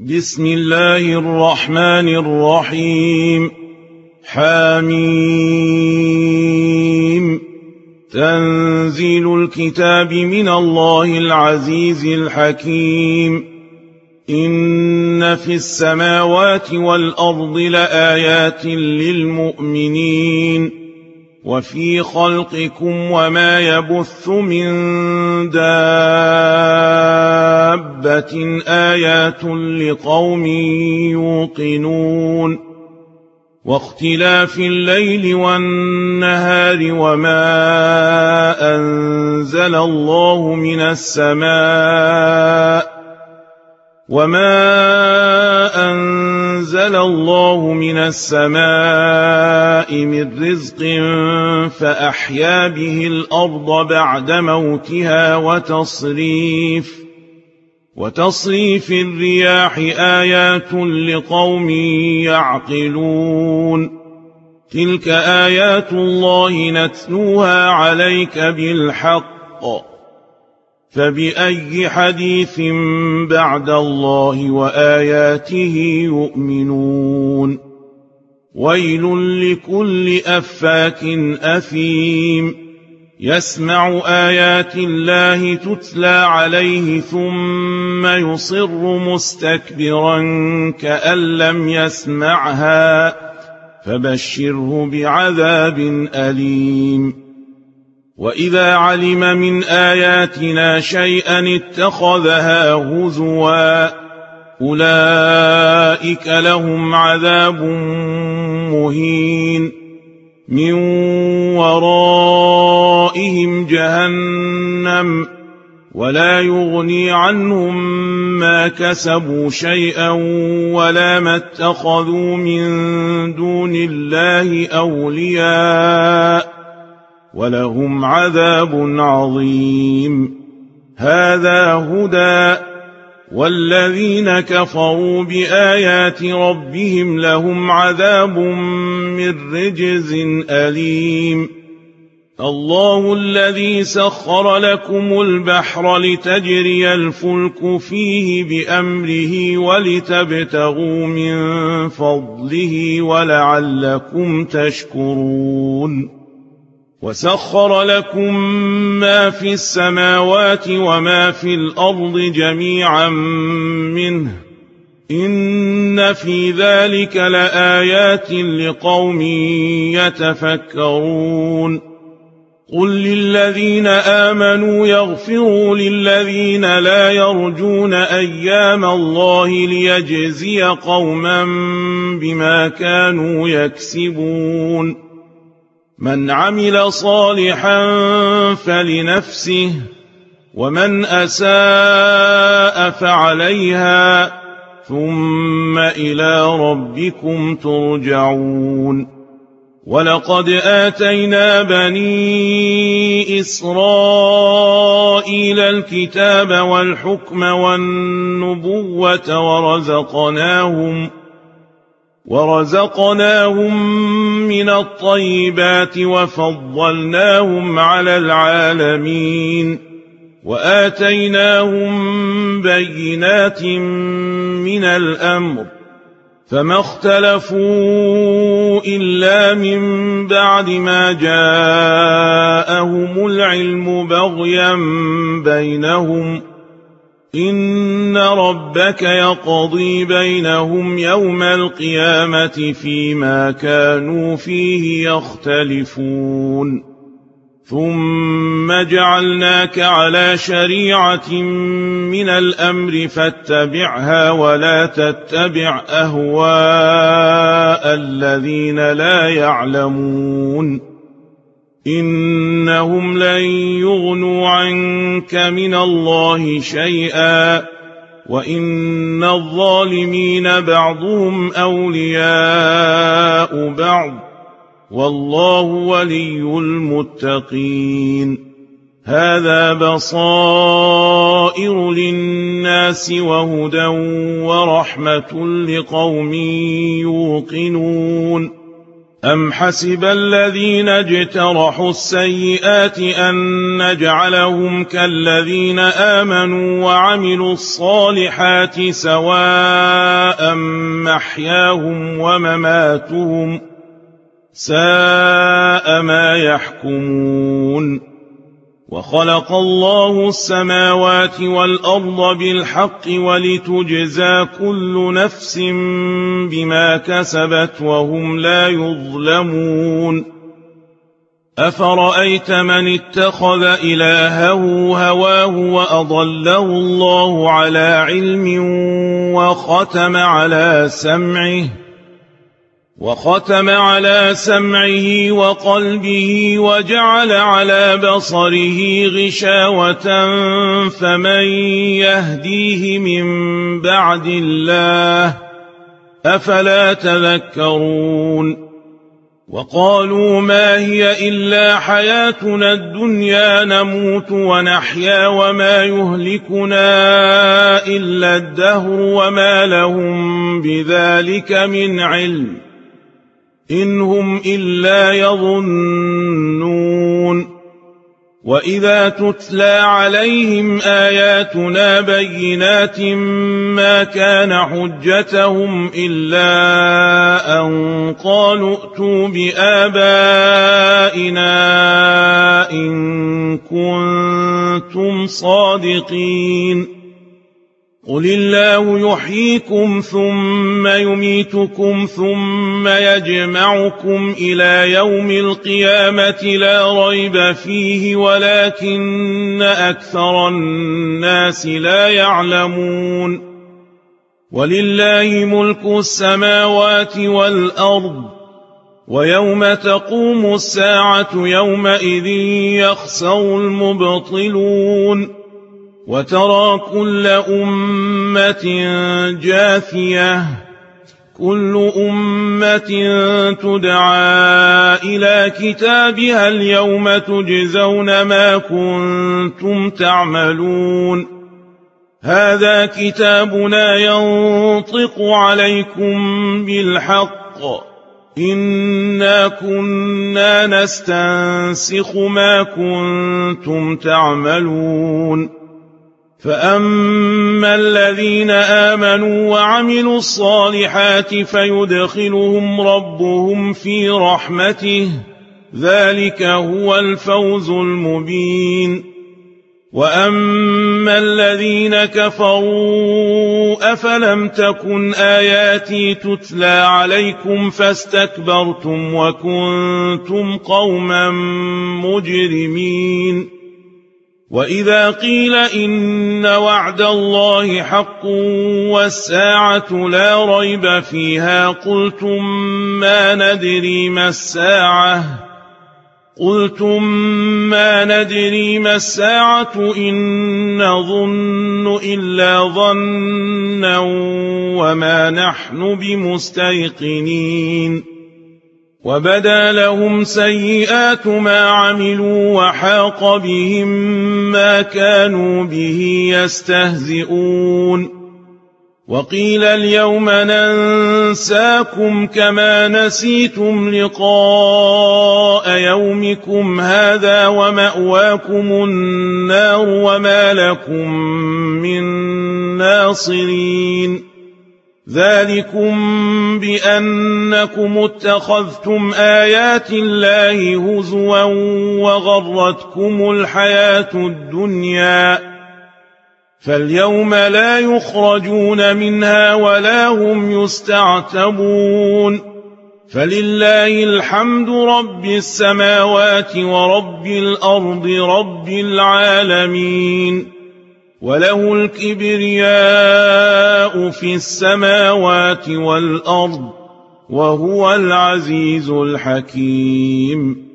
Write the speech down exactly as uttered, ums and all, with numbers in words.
بسم الله الرحمن الرحيم. حميم. تنزيل الكتاب من الله العزيز الحكيم. إن في السماوات والأرض لآيات للمؤمنين وفي خلقكم وما يبث من دابة آيات لقوم يوقنون واختلاف الليل والنهار وما أنزل الله من السماء وما أنزل الله من السماء من رزق فأحيا به الأرض بعد موتها وتصريف وتصريف الرياح آيات لقوم يعقلون تلك آيات الله نتلوها عليك بالحق فبأي حديث بعد الله وآياته يؤمنون ويل لكل أفاك أثيم يسمع آيات الله تتلى عليه ثم يصر مستكبرا كأن لم يسمعها فبشره بعذاب أليم وإذا علم من آياتنا شيئا اتخذها هزوا أولئك لهم عذاب مهين من ورائهم جهنم ولا يغني عنهم ما كسبوا شيئا ولا ما اتخذوا من دون الله أولياء ولهم عذاب عظيم هذا هدى والذين كفروا بآيات ربهم لهم عذاب من رجز أليم الله الذي سخر لكم البحر لتجري الفلك فيه بأمره ولتبتغوا من فضله ولعلكم تشكرون وسخر لكم ما في السماوات وما في الأرض جميعا منه إن في ذلك لآيات لقوم يتفكرون قل للذين آمنوا يغفروا للذين لا يرجون أيام الله ليجزي قوما بما كانوا يكسبون من عمل صالحا فلنفسه ومن أساء فعليها ثم إلى ربكم ترجعون ولقد آتينا بني إسرائيل الكتاب والحكم والنبوة ورزقناهم ورزقناهم من الطيبات وفضلناهم على العالمين وآتيناهم بينات من الأمر فما اختلفوا إلا من بعد ما جاءهم العلم بغيا بينهم إن ربك يقضي بينهم يوم القيامة فيما كانوا فيه يختلفون ثم جعلناك على شريعة من الأمر فاتبعها ولا تتبع أهواء الذين لا يعلمون إنهم لن يغنوا عنك من الله شيئا وإن الظالمين بعضهم أولياء بعض والله ولي المتقين هذا بصائر للناس وهدى ورحمة لقوم يوقنون أم حسب الذين اجترحوا السيئات أن نجعلهم كالذين آمنوا وعملوا الصالحات سواء محياهم ومماتهم ساء ما يحكمون وخلق الله السماوات والأرض بالحق ولتجزى كل نفس بما كسبت وهم لا يظلمون أفرأيت من اتخذ إلهه هواه وأضله الله على علم وختم على سمعه وختم على سمعه وقلبه وجعل على بصره غشاوة فمن يهديه من بعد الله أفلا تذكرون وقالوا ما هي إلا حياتنا الدنيا نموت ونحيا وما يهلكنا إلا الدهر وما لهم بذلك من علم إن هم إلا يظنون وإذا تتلى عليهم آياتنا بينات ما كان حجتهم إلا أن قالوا ائتوا بآبائنا إن كنتم صادقين قل الله يحييكم ثم يميتكم ثم يجمعكم إلى يوم القيامة لا ريب فيه ولكن أكثر الناس لا يعلمون ولله ملك السماوات والأرض ويوم تقوم الساعة يومئذ يخسر المبطلون وترى كل أمة جاثية كل أمة تدعى إلى كتابها اليوم تجزون ما كنتم تعملون هذا كتابنا ينطق عليكم بالحق إنا كنا نستنسخ ما كنتم تعملون فأما الذين آمنوا وعملوا الصالحات فيدخلهم ربهم في رحمته ذلك هو الفوز المبين وأما الذين كفروا أفلم تكن آياتي تتلى عليكم فاستكبرتم وكنتم قوما مجرمين وإذا قيل إن وعد الله حق والساعة لا ريب فيها قلتم ما ندري ما الساعة قلتم ما ندري ما الساعة إن نظن إلا ظنا وما نحن بمستيقنين وبدا لهم سيئات ما عملوا وحاق بهم ما كانوا به يستهزئون وقيل اليوم ننساكم كما نسيتم لقاء يومكم هذا ومأواكم النار وما لكم من ناصرين ذلكم بأنكم اتخذتم آيات الله هزوا وغرتكم الحياة الدنيا فاليوم لا يخرجون منها ولا هم يستعتبون فلله الحمد رب السماوات ورب الأرض رب العالمين وله الكبرياء في السماوات والأرض وهو العزيز الحكيم